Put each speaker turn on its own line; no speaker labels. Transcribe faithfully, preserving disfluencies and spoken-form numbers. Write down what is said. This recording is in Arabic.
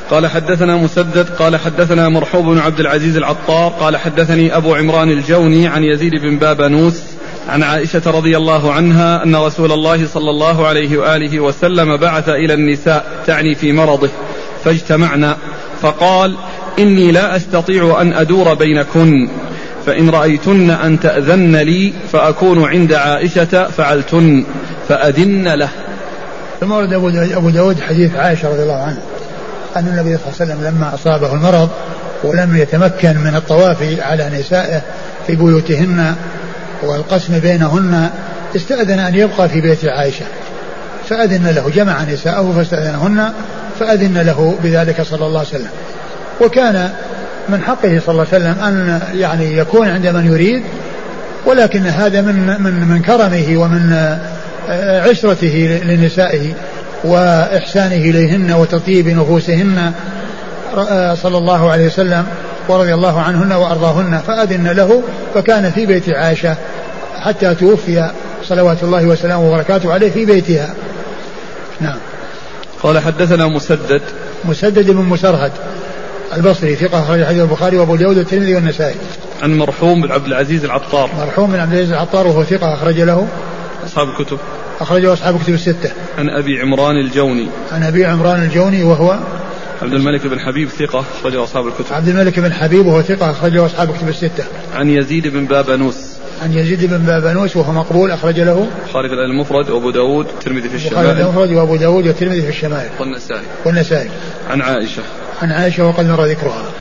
قال حدثنا مسدد قال حدثنا مرحوم بن عبد العزيز العطار قال حدثني أبو عمران الجوني عن يزيد بن بابنوس عن عائشة رضي الله عنها أن رسول الله صلى الله عليه وآله وسلم بعث إلى النساء تعني في مرضه فاجتمعنا فقال إني لا أستطيع أن أدور بينكن فإن رأيتن أن تأذن لي فأكون عند عائشة فعلتن فأذن له.
ثم ورد أبو داود حديث عائشة رضي الله عنها أن النبي صلى الله عليه وسلم لما أصابه المرض ولم يتمكن من الطواف على نسائه في بيوتهن والقسم بينهن استأذن أن يبقى في بيت عائشة فأذن له، جمع نساءه فاستأذنهن فأذن له بذلك صلى الله عليه وسلم. وكان من حقه صلى الله عليه وسلم أن يعني يكون عند من يريد، ولكن هذا من من من كرمه ومن عشرته لنسائه وإحسانه إليهن وتطيب نفوسهن صلى الله عليه وسلم ورضي الله عنهن وأرضاهن، فأذن له فكان في بيت عائشة حتى توفي صلوات الله وسلامه وبركاته عليه في بيتها. نعم.
قال حدثنا مسدد
مسدد بن مسرهد البصري ثقة أخرج حديث البخاري وأبو داود والترمذي والنسائي.
عن مرحوم بن عبد العزيز العطار
مرحوم بن عبد العزيز العطار وهو ثقة أخرج له
أصحاب الكتب
أخرجه أصحاب الكتب الستة.
عن أبي عمران الجوني
عن أبي عمران الجوني وهو
عبد الملك بن حبيب ثقة أخرجه أصحاب الكتب.
عبد الملك بن حبيب وهو ثقة أخرجه أصحاب الكتب الستة.
عن يزيد بن بابنوس
عن يزيد بن بابنوس وهو مقبول أخرج له
البخاري في المفرد وأبو داود والترمذي في الشمائل.
البخاري المفرد وأبو داود والترمذي في الشمائل
والنسائي.
والنسائي.
عن عائشة
عن عائشة وقد مر ذكرها.